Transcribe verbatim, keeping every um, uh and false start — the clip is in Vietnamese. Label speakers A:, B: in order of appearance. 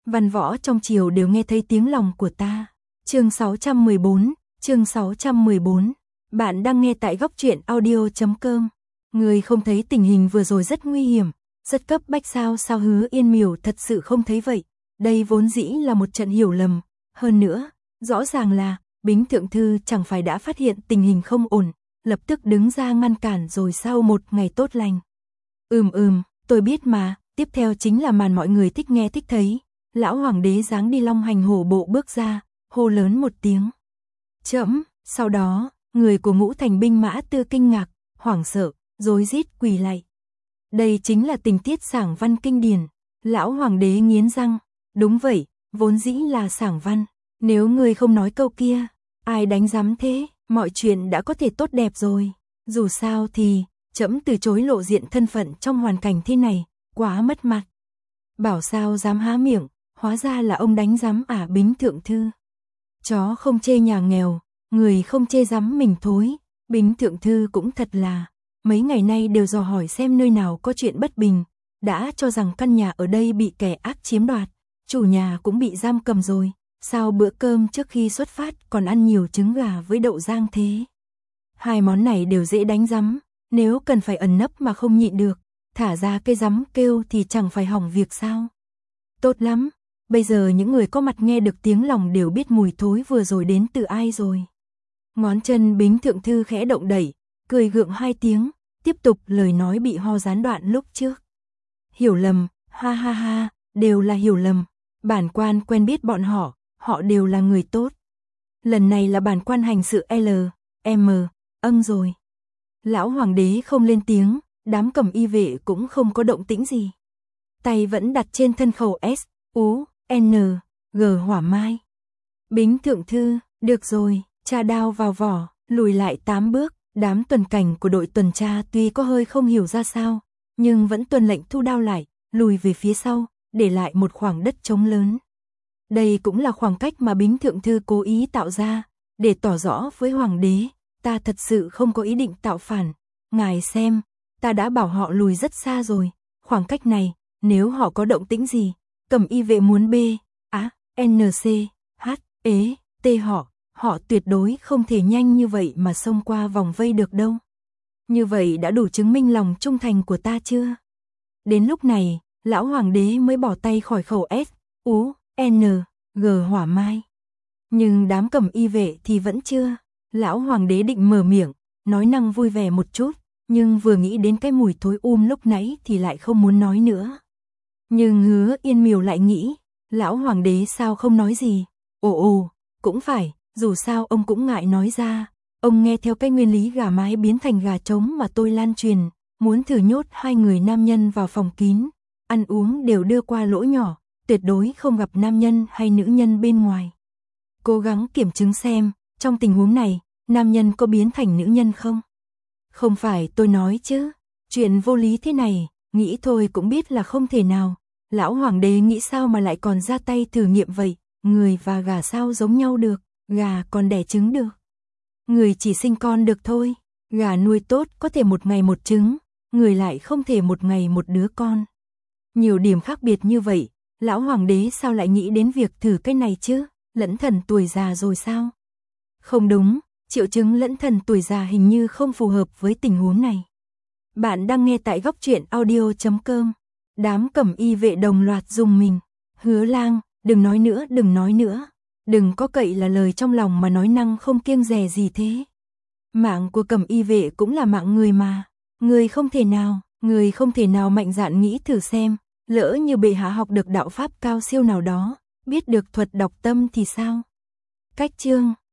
A: Văn võ trong triều đều nghe thấy tiếng lòng của ta. Chương sáu trăm mười bốn, chương sáu trăm mười bốn. Bạn đang nghe tại góc truyện audio chấm com. Người không thấy tình hình vừa rồi rất nguy hiểm, rất cấp bách sao? Sao Hứa Yên Miểu thật sự không thấy vậy? Đây vốn dĩ là một trận hiểu lầm, hơn nữa, rõ ràng là Bính thượng thư chẳng phải đã phát hiện tình hình không ổn, lập tức đứng ra ngăn cản rồi sau một ngày tốt lành. Ừm ừm, tôi biết mà, tiếp theo chính là màn mọi người thích nghe thích thấy. Lão hoàng đế dáng đi long hành hổ bộ bước ra, hô lớn một tiếng. Trẫm, sau đó, người của Ngũ Thành binh mã Tư kinh ngạc, hoảng sợ, rối rít quỳ lạy. Đây chính là tình tiết sảng văn kinh điển. Lão hoàng đế nghiến răng, đúng vậy, vốn dĩ là sảng văn, nếu người không nói câu kia, ai đánh giám thế, mọi chuyện đã có thể tốt đẹp rồi. Dù sao thì, trẫm từ chối lộ diện thân phận trong hoàn cảnh thế này, quá mất mặt. Bảo sao dám há miệng, hóa ra là ông đánh giám ả Bính thượng thư. Chó không chê nhà nghèo, người không chê giám mình thối. Bính thượng thư cũng thật là, mấy ngày nay đều dò hỏi xem nơi nào có chuyện bất bình, đã cho rằng căn nhà ở đây bị kẻ ác chiếm đoạt, chủ nhà cũng bị giam cầm rồi, sao bữa cơm trước khi xuất phát còn ăn nhiều trứng gà với đậu rang thế. Hai món này đều dễ đánh giám, nếu cần phải ẩn nấp mà không nhịn được, thả ra cây giám kêu thì chẳng phải hỏng việc sao. Tốt lắm, bây giờ những người có mặt nghe được tiếng lòng đều biết mùi thối vừa rồi đến từ ai rồi. Ngón chân Bính thượng thư khẽ động đẩy, cười gượng hai tiếng, tiếp tục lời nói bị ho gián đoạn lúc trước. Hiểu lầm, ha ha ha, đều là hiểu lầm. Bản quan quen biết bọn họ, họ đều là người tốt. Lần này là bản quan hành sự L, M, âng rồi. Lão hoàng đế không lên tiếng, đám cầm y vệ cũng không có động tĩnh gì. Tay vẫn đặt trên thân khẩu S, U, N, G hỏa mai. Bính thượng thư, được rồi, tra đao vào vỏ, lùi lại tám bước. Đám tuần cảnh của đội tuần tra tuy có hơi không hiểu ra sao, nhưng vẫn tuân lệnh thu đao lại, lùi về phía sau, để lại một khoảng đất trống lớn. Đây cũng là khoảng cách mà Bính thượng thư cố ý tạo ra, để tỏ rõ với hoàng đế, ta thật sự không có ý định tạo phản. Ngài xem, ta đã bảo họ lùi rất xa rồi, khoảng cách này, nếu họ có động tĩnh gì, cầm y vệ muốn B, á, N C, H, ế, T họ, họ tuyệt đối không thể nhanh như vậy mà xông qua vòng vây được đâu. Như vậy đã đủ chứng minh lòng trung thành của ta chưa? Đến lúc này, lão hoàng đế mới bỏ tay khỏi khẩu S, U, N, G hỏa mai. Nhưng đám cầm y vệ thì vẫn chưa. Lão hoàng đế định mở miệng, nói năng vui vẻ một chút, nhưng vừa nghĩ đến cái mùi thối um lúc nãy thì lại không muốn nói nữa. Nhưng Hứa Yên Miểu lại nghĩ, lão hoàng đế sao không nói gì? Ồ ồ, cũng phải, dù sao ông cũng ngại nói ra. Ông nghe theo cái nguyên lý gà mái biến thành gà trống mà tôi lan truyền, muốn thử nhốt hai người nam nhân vào phòng kín, ăn uống đều đưa qua lỗ nhỏ, tuyệt đối không gặp nam nhân hay nữ nhân bên ngoài. Cố gắng kiểm chứng xem, trong tình huống này, nam nhân có biến thành nữ nhân không? Không phải tôi nói chứ, chuyện vô lý thế này, nghĩ thôi cũng biết là không thể nào. Lão hoàng đế nghĩ sao mà lại còn ra tay thử nghiệm vậy, người và gà sao giống nhau được, gà còn đẻ trứng được. Người chỉ sinh con được thôi, gà nuôi tốt có thể một ngày một trứng, người lại không thể một ngày một đứa con. Nhiều điểm khác biệt như vậy, lão hoàng đế sao lại nghĩ đến việc thử cái này chứ, lẫn thần tuổi già rồi sao? Không đúng, triệu chứng lẫn thần tuổi già hình như không phù hợp với tình huống này. Bạn đang nghe tại góc truyện audio chấm com. Đám cẩm y vệ đồng loạt dùng mình. Hứa Lang, đừng nói nữa, đừng nói nữa. Đừng có cậy là lời trong lòng mà nói năng không kiêng dè gì thế. Mạng của cẩm y vệ cũng là mạng người mà. Người không thể nào, người không thể nào mạnh dạn nghĩ thử xem. Lỡ như bệ hạ học được đạo pháp cao siêu nào đó, biết được thuật đọc tâm thì sao? Cách chương